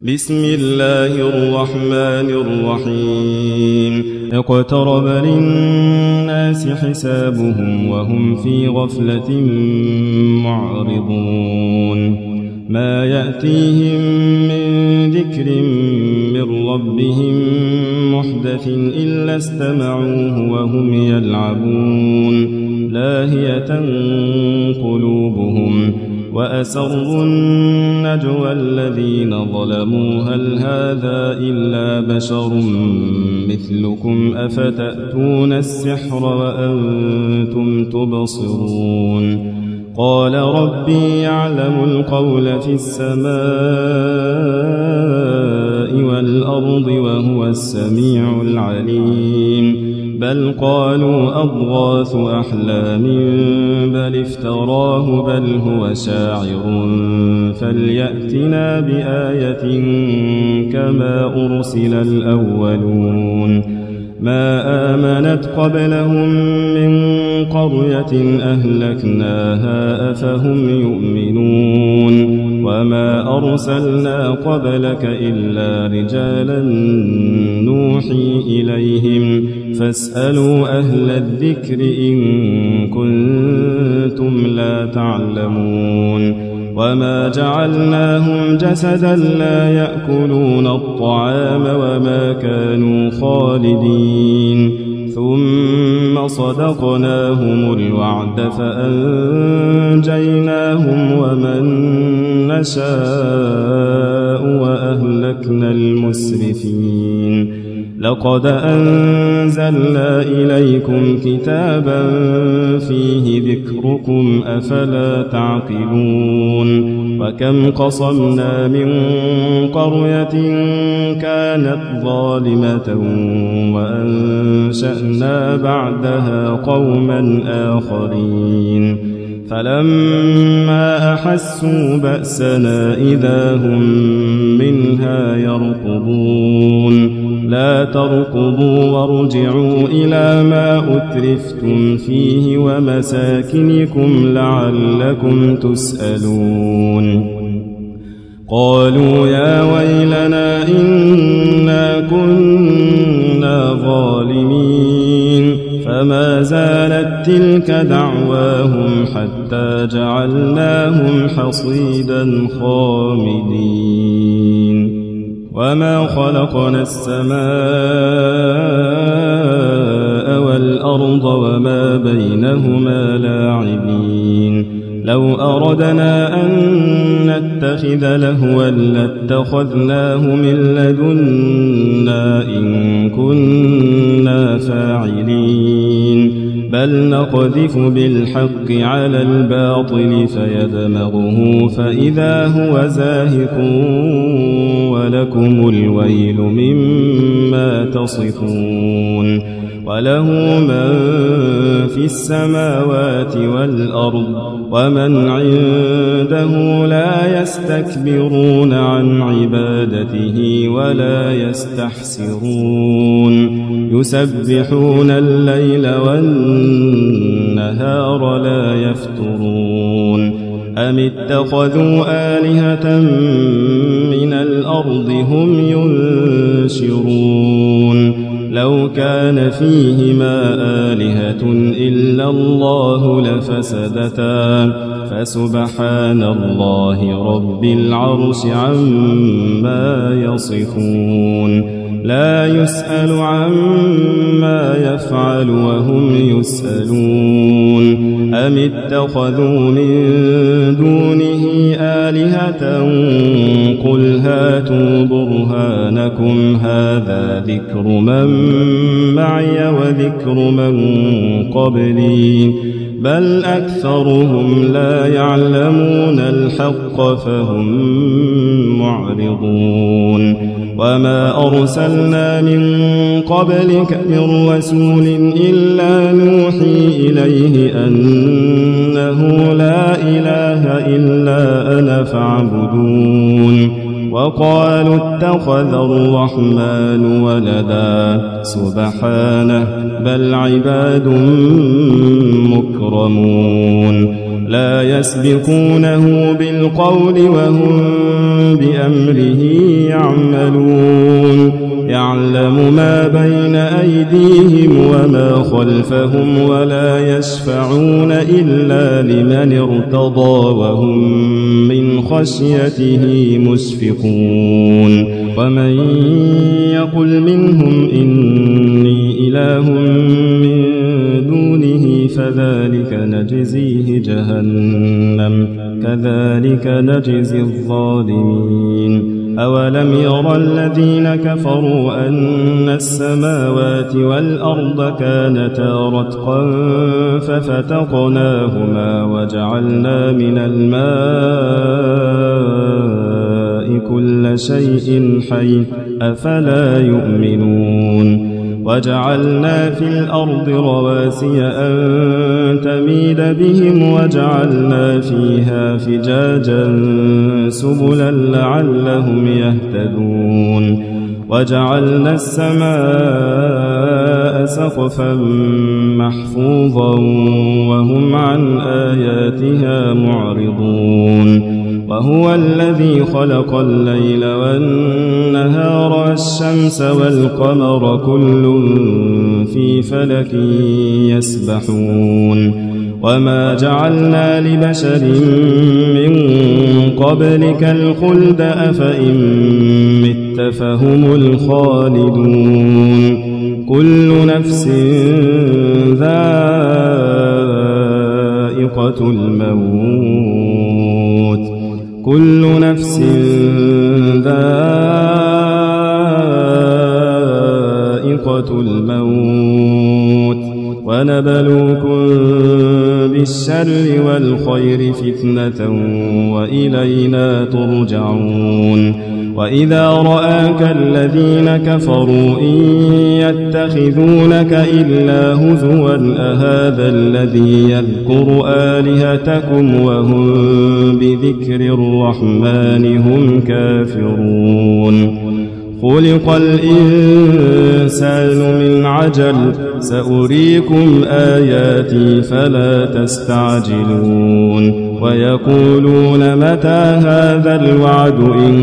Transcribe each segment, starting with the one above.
بسم الله الرحمن الرحيم اقترب للناس حسابهم وهم في غفلة معرضون ما يأتيهم من ذكر من ربهم محدث إلا استمعوه وهم يلعبون لاهية قلوبهم وأسروا النجوى الذين ظلموا هل هذا إلا بشر مثلكم أفتأتون السحر وأنتم تبصرون قال ربي يعلم القول في السماء والأرض وهو السميع العليم بل قالوا أضغاث أحلام بل افتراه بل هو شاعر فليأتنا بآية كما أرسل الأولون ما آمنت قبلهم من قرية أهلكناها أفهم يؤمنون وما أرسلنا قبلك إلا رجالا نوحي إليهم فاسألوا أهل الذكر إن كنتم لا تعلمون وما جعلناهم جسدا لا يأكلون الطعام وما كانوا خالدين ثم صدقناهم الوعد فأنجيناهم ومن نشاء وأهلكنا المسرفين لقد أنزلنا إليكم كتابا فيه ذكركم أفلا تعقلون وكم قصمنا من قرية كانت ظالمة وأنشأنا بعدها قوما آخرين فلما أحسوا بأسنا إذا هم منها يركضون لا تركضوا وارجعوا إلى ما أترفتم فيه ومساكنكم لعلكم تسألون قالوا يا ويلنا إنا كنا ظالمين فما زالت تلك دعواهم حتى جعلناهم حصيدا خامدين وما خلقنا السماء والأرض وما بينهما لاعبين لو أردنا أن نتخذ لهوا لاتخذناه من لدنا إن كنا فاعلين بل نقذف بالحق على الباطل فيدمغه فإذا هو زاهق ولكم الويل مما تصفون وله من في السماوات والأرض ومن عنده لا يستكبرون عن عبادته ولا يستحسرون يسبحون الليل والنهار لا يفترون أم اتخذوا آلهة من الأرض هم ينشرون لو كان فيهما آلهة إلا الله لفسدتا فسبحان الله رب العرش عما يصفون لا يسأل عما يفعل وهم يسألون أم اتخذوا من دونه آلهة قل هاتوا برهانكم هذا ذكر من معي وذكر من قبلي بل أكثرهم لا يعلمون الحق فهم معرضون وما أرسلنا من قبلك من رسول إلا نوحي إليه أنه لا إله إلا أنا فاعبدون وقالوا اتخذ الرحمن ولدا سبحانه بل عباد مكرمون لا يسبقونه بالقول وهم بأمره يعملون يعلم ما بين أيديهم وما خلفهم ولا يشفعون إلا لمن ارتضى وهم من خشيته مشفقون ومن يقل منهم إني إله من دونه فذلك نجزيه جهنم كذلك نجزي الظالمين أولم يرى الذين كفروا أن السماوات والأرض كانتا رتقا ففتقناهما وجعلنا من الماء كل شيء حي أفلا يؤمنون وجعلنا في الأرض رواسي أن تميد بهم وجعلنا فيها فجاجا سبلا لعلهم يهتدون وجعلنا السماء سقفا محفوظا وهم عن آياتها معرضون وهو الذي خلق الليل والنهار والشمس والقمر كل في فلك يسبحون وما جعلنا لبشر من قبلك الخلد أفإن مت فهم الخالدون كل نفس ذائقة الموت كل نفس ذائقة الموت ونبلوكم بالشر والخير فتنة وإلينا ترجعون وإذا رآك الذين كفروا إن يتخذونك إلا هزوا أهذا الذي يذكر آلهتكم وهم بذكر الرحمن هم كافرون خلق الإنسان من عجل سأريكم آياتي فلا تستعجلون ويقولون متى هذا الوعد إن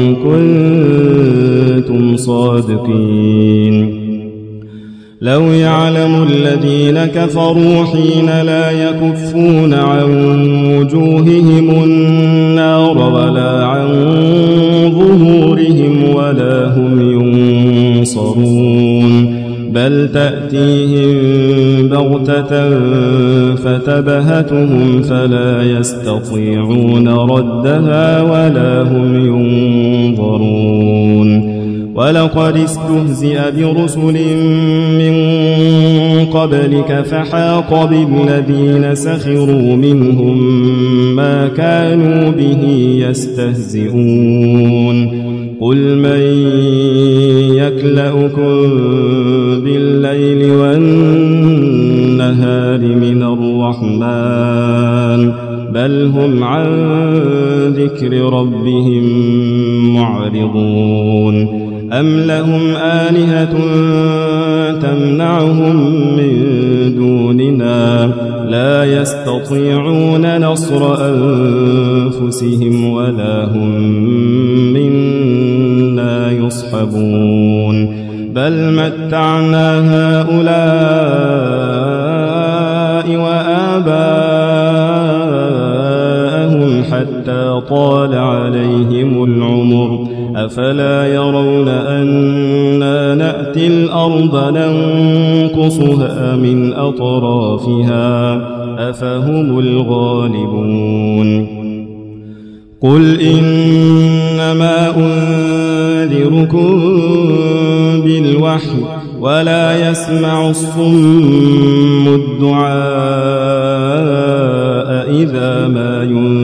كنتم صادقين لو يعلم الذين كفروا حين لا يكفون عن وجوههم النار ولا عن ظهورهم ولا هم ينصرون بل تأتيهم بغتة فتبهتهم فلا يستطيعون ردها ولا هم ينظرون ولقد استهزئ برسل من قبلك فحاق بالذين سخروا منهم ما كانوا به يستهزئون قل من يكلؤكم بالليل والنهار من الرحمن بل هم عن ذكر ربهم معرضون أم لهم آلهة تمنعهم من دوننا لا يستطيعون نصر أنفسهم ولا هم منا يصحبون بل متعنا هؤلاء وآباءهم حتى طال عليهم العمر أفلا يرون أنا نأتي الأرض ننقصها من أطرافها أفهم الغالبون قل إنما أنذركم بالوحي ولا يسمع الصم الدعاء إذا ما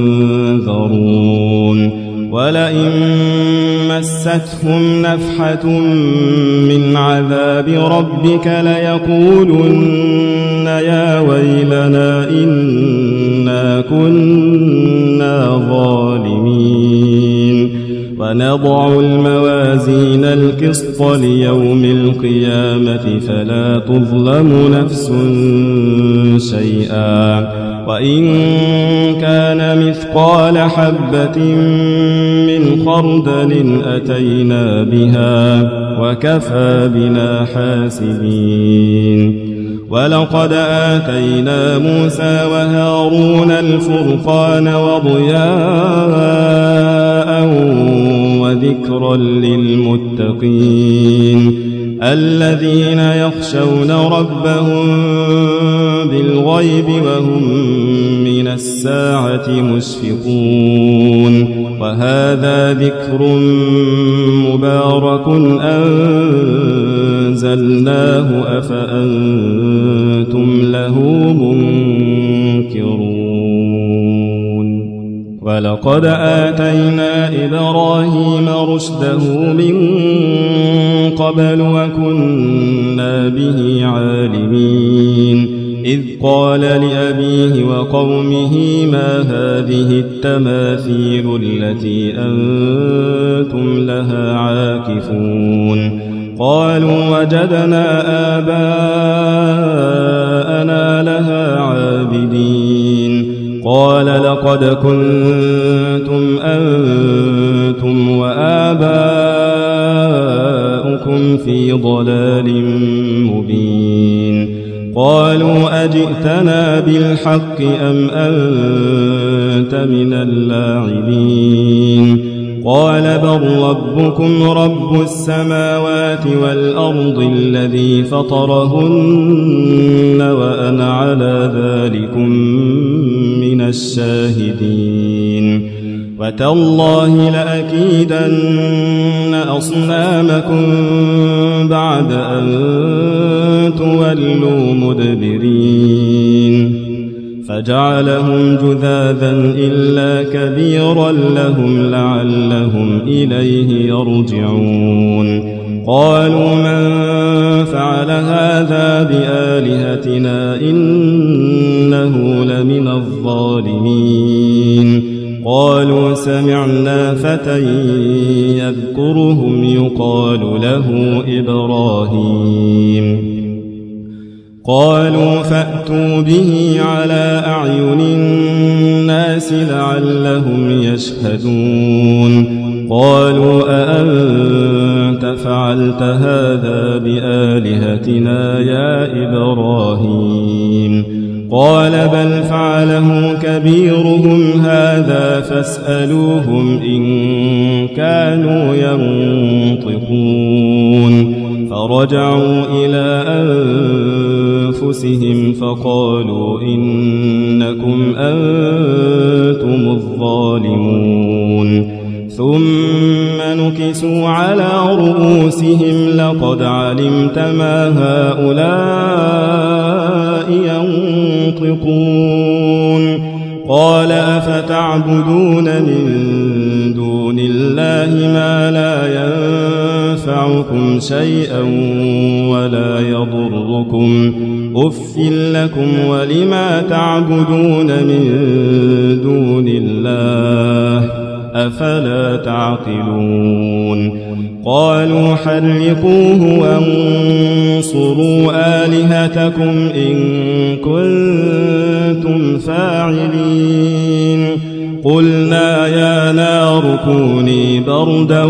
ينذرون ولئن مستهم نفحة من عذاب ربك ليقولن يا ويلنا إنا كنا ظالمين ونضع الموازين القسط ليوم القيامة فلا تظلم نفس شيئا وإن كان مثقال حبة من خردل أتينا بها وكفى بنا حاسبين ولقد آتينا موسى وهارون الفرقان وضياء وذكرا للمتقين الذين يخشون ربهم بالغيب وهم من الساعة مشفقون وهذا ذكر مبارك أنزلناه أفأنتم له منكرون ولقد آتينا إبراهيم رشده من قبل وكنا به عالمين إذ قال لأبيه وقومه ما هذه التماثيل التي أنتم لها عاكفون قالوا وجدنا آباءنا لها عابدين قال لقد كنتم أنتم وآباؤكم في ضلال مبين قالوا أجئتنا بالحق أم أنت من اللاعبين قال بل ربكم رب السماوات والأرض الذي فطرهن وأنا على ذلكم من الشاهدين وتالله لأكيدن أصنامكم بعد أن تولوا مدبرين فجعلهم جذاذا إلا كبيرا لهم لعلهم إليه يرجعون قالوا من فعل هذا بآلهتنا إنه لمن الظالمين قالوا سمعنا فتى يذكرهم يقال له إبراهيم قالوا فأتوا به على أعين الناس لعلهم يشهدون قالوا أأنت فعلت هذا بآلهتنا يا إبراهيم قال بل فعله كبيرهم هذا فاسألوهم إن كانوا ينطقون فرجعوا إلى أنفسهم فقالوا إنكم أنتم الظالمون ثم نكسوا على رؤوسهم لقد علمت ما هؤلاء ينطقون قال أفتعبدون من دون الله ما لا ينفعكم شيئا ولا يضركم أف لكم ولما تعبدون من دون الله أفلا تعقلون قالوا حرقوه وانصروا آلهتكم إن كنتم فاعلين قلنا يا نار كوني بردا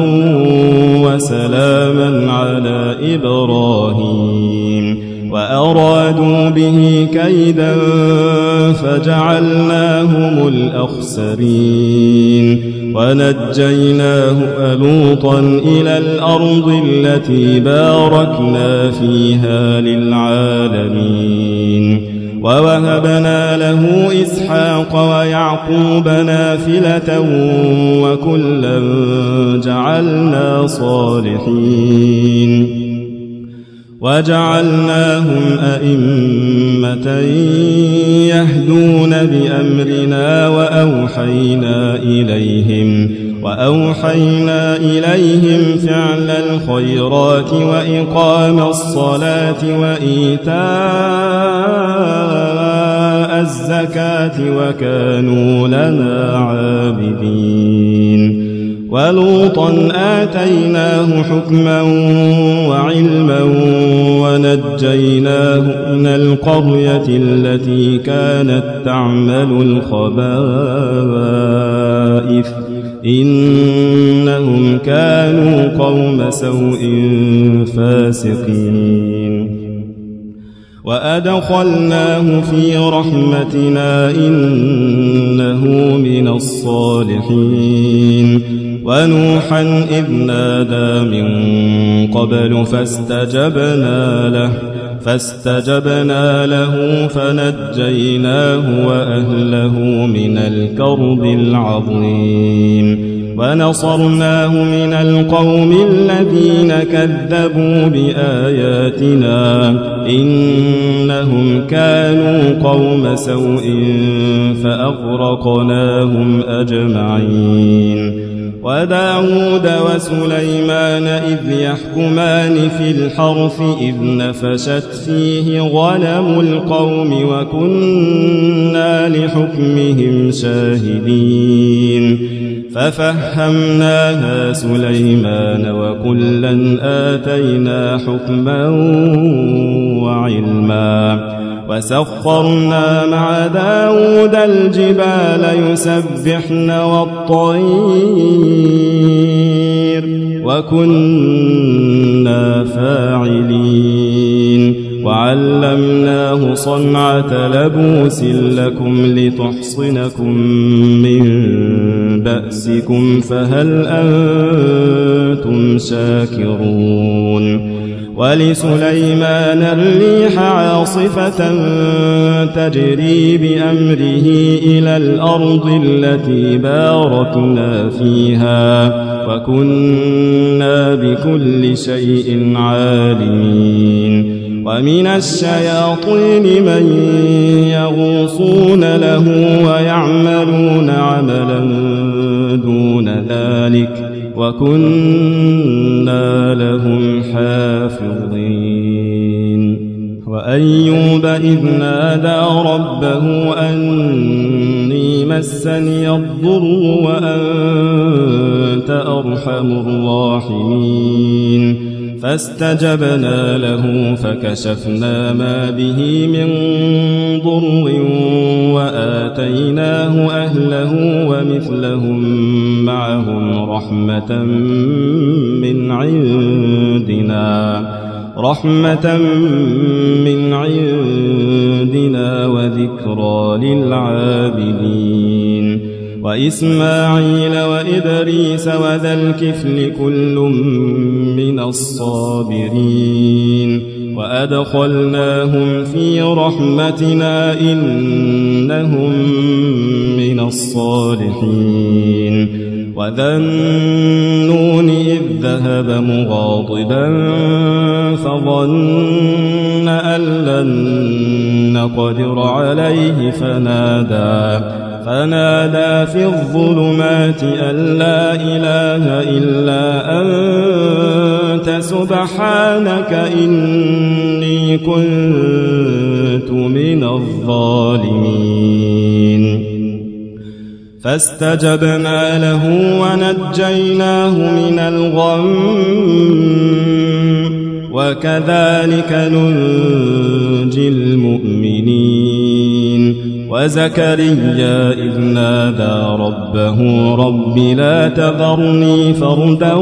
وسلاما على إبراهيم وأرادوا به كيدا فجعلناهم الأخسرين ونجيناه ولوطا إلى الأرض التي باركنا فيها للعالمين ووهبنا له إسحاق ويعقوب نافلة وكلا جعلنا صالحين وجعلناهم أئمة يهدون بأمرنا وأوحينا إليهم فعل الخيرات وإقام الصلاة وإيتاء الزكاة وكانوا لنا عابدين ولوطا آتيناه حكما وعلما ونجيناه من القرية التي كانت تعمل الخبائث إنهم كانوا قوم سوء فاسقين وأدخلناه في رحمتنا إنه من الصالحين ونوحا إذ نادى من قبل فاستجبنا له فنجيناه وأهله من الكرب العظيم ونصرناه من القوم الذين كذبوا بآياتنا إنهم كانوا قوم سوء فأغرقناهم أجمعين وداود وسليمان إذ يحكمان في الحرث إذ نفشت فيه غنم القوم وكنا لحكمهم شاهدين ففهمناها سليمان وكلا آتينا حكما وعلما وسخرنا مع داود الجبال يسبحن والطير وكنا فاعلين وعلمناه صنعة لبوس لكم لتحصنكم من بأسكم فهل أنتم شاكرون ولسليمان الريح عاصفة تجري بأمره إلى الأرض التي باركنا فيها وكنا بكل شيء عالمين ومن الشياطين من يغوصون له ويعملون عملا دون ذلك وكنا لهم حافظين وأيوب إذ نادى ربه أني مسني الضر وأنت أرحم الراحمين فاستجبنا له فكشفنا ما به من ضر وآتيناه أهله ومثلهم معهم رحمة من عندنا وذكرى للعابدين وإسماعيل وإدريس وذا الكفل كل من الصابرين وأدخلناهم في رحمتنا إنهم من الصالحين وذا النون إذ ذهب مغاضبا فظن أن لن نقدر عليه فنادى في الظلمات أن لا إله إلا أنت سبحانك إني كنت من الظالمين فاستجبنا له ونجيناه من الغم وكذلك ننجي المؤمنين وزكريا إذ نادى ربه رب لا تذرني فردا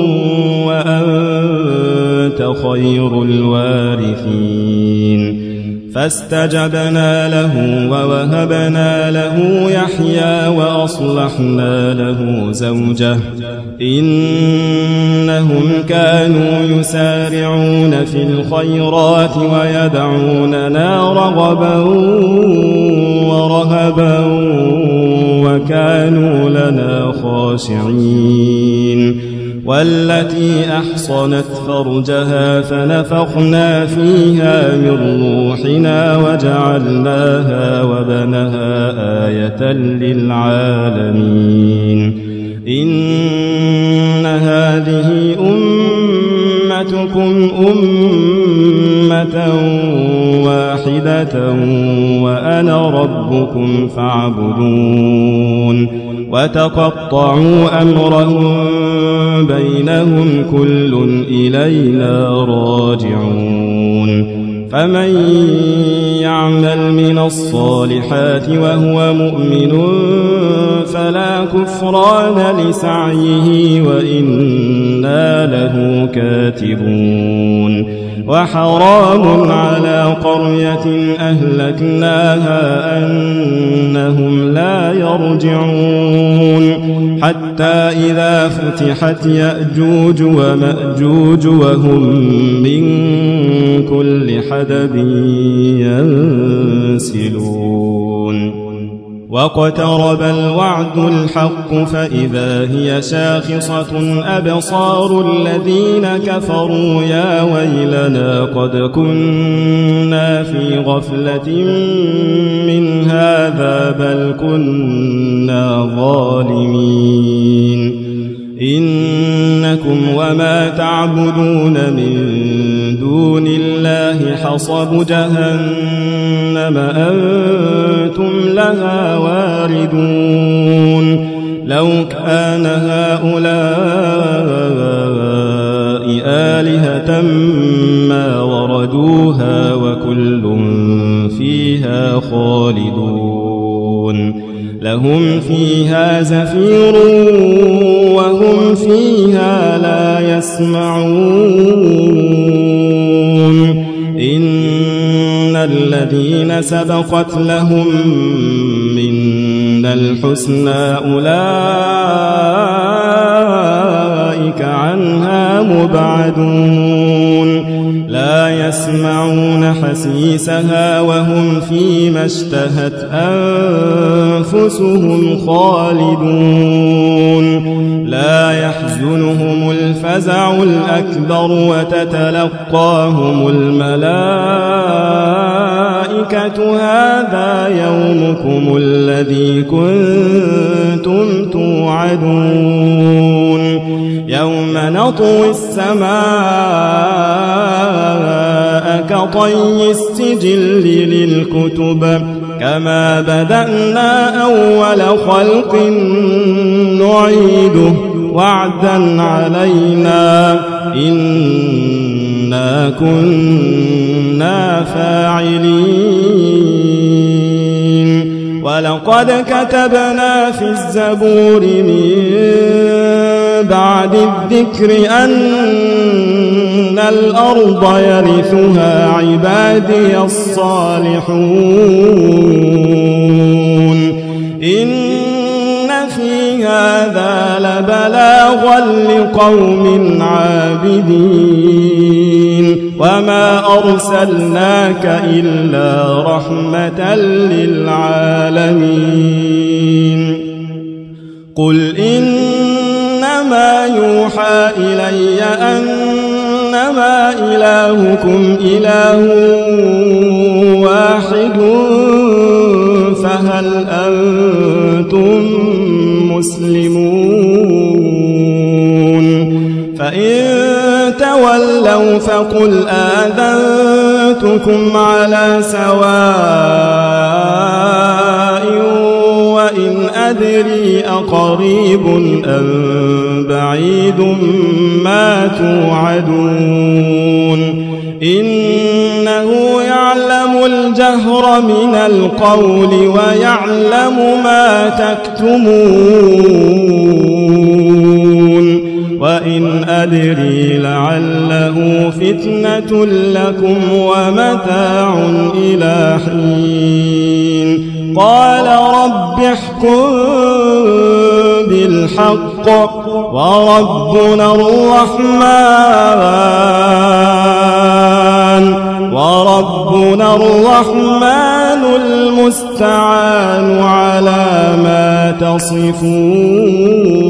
وأنت خير الوارثين فاستجبنا له ووهبنا له يحيى وأصلحنا له زوجه إنهم كانوا يسارعون في الخيرات ويدعوننا رغبا ورهبا وكانوا لنا خاشعين والتي أحصنت فرجها فنفخنا فيها من روحنا وجعلناها وبنها آية للعالمين إن هذه أمتكم أمة واحدة وأنا ربكم فاعبدون وتقطعوا أمرهم بينهم كل إلينا راجعون فمن يعمل من الصالحات وهو مؤمن فلا كفران لسعيه وإنا له كاتبون وحرام على قرية أهلكناها أنهم لا يرجعون حتى إذا فتحت يأجوج ومأجوج وهم من كل حدب ينسلون واقترب الوعد الحق فإذا هي شاخصة أبصار الذين كفروا يا ويلنا قد كنا في غفلة من هذا بل كنا ظالمين إنكم وما تعبدون من دون الله حصب جهنم أنتم لها واردون لو كان هؤلاء آلهة ما وردوها وكل فيها خالدون لهم فيها زفير وهم فيها لا يسمعون إن الذين سبقت لهم منا الحسنى أولئك عنها مبعدون لا يسمعون حسيسها وهم فيما اشتهت أنفسهم خالدون لا يحزنهم الفزع الأكبر وتتلقاهم الملائكة هذا يومكم الذي كنتم توعدون يوم نطوي السماء كطي السجل للكتب كما بدأنا أول خلق نعيده وعدا علينا إنا كنا فاعلين ولقد كتبنا في الزبور من بعد الذكر أن الأرض يرثها عبادي الصالحون إن في هذا لبلاغا لقوم عابدين وما أرسلناك إلا رحمة للعالمين قل إنما يوحى إلي أنما إلهكم إله واحد فهل أنتم مسلمون فإن تولوا فقل آذنتكم على سواء وإن أدري أقريب أم بعيد ما توعدون إنه يعلم الجهر من القول ويعلم ما تكتمون وإن أدري لعله فتنة لكم ومتاع إلى حين قال رب احكم بالحق وربنا الرحمن المستعان على ما تصفون.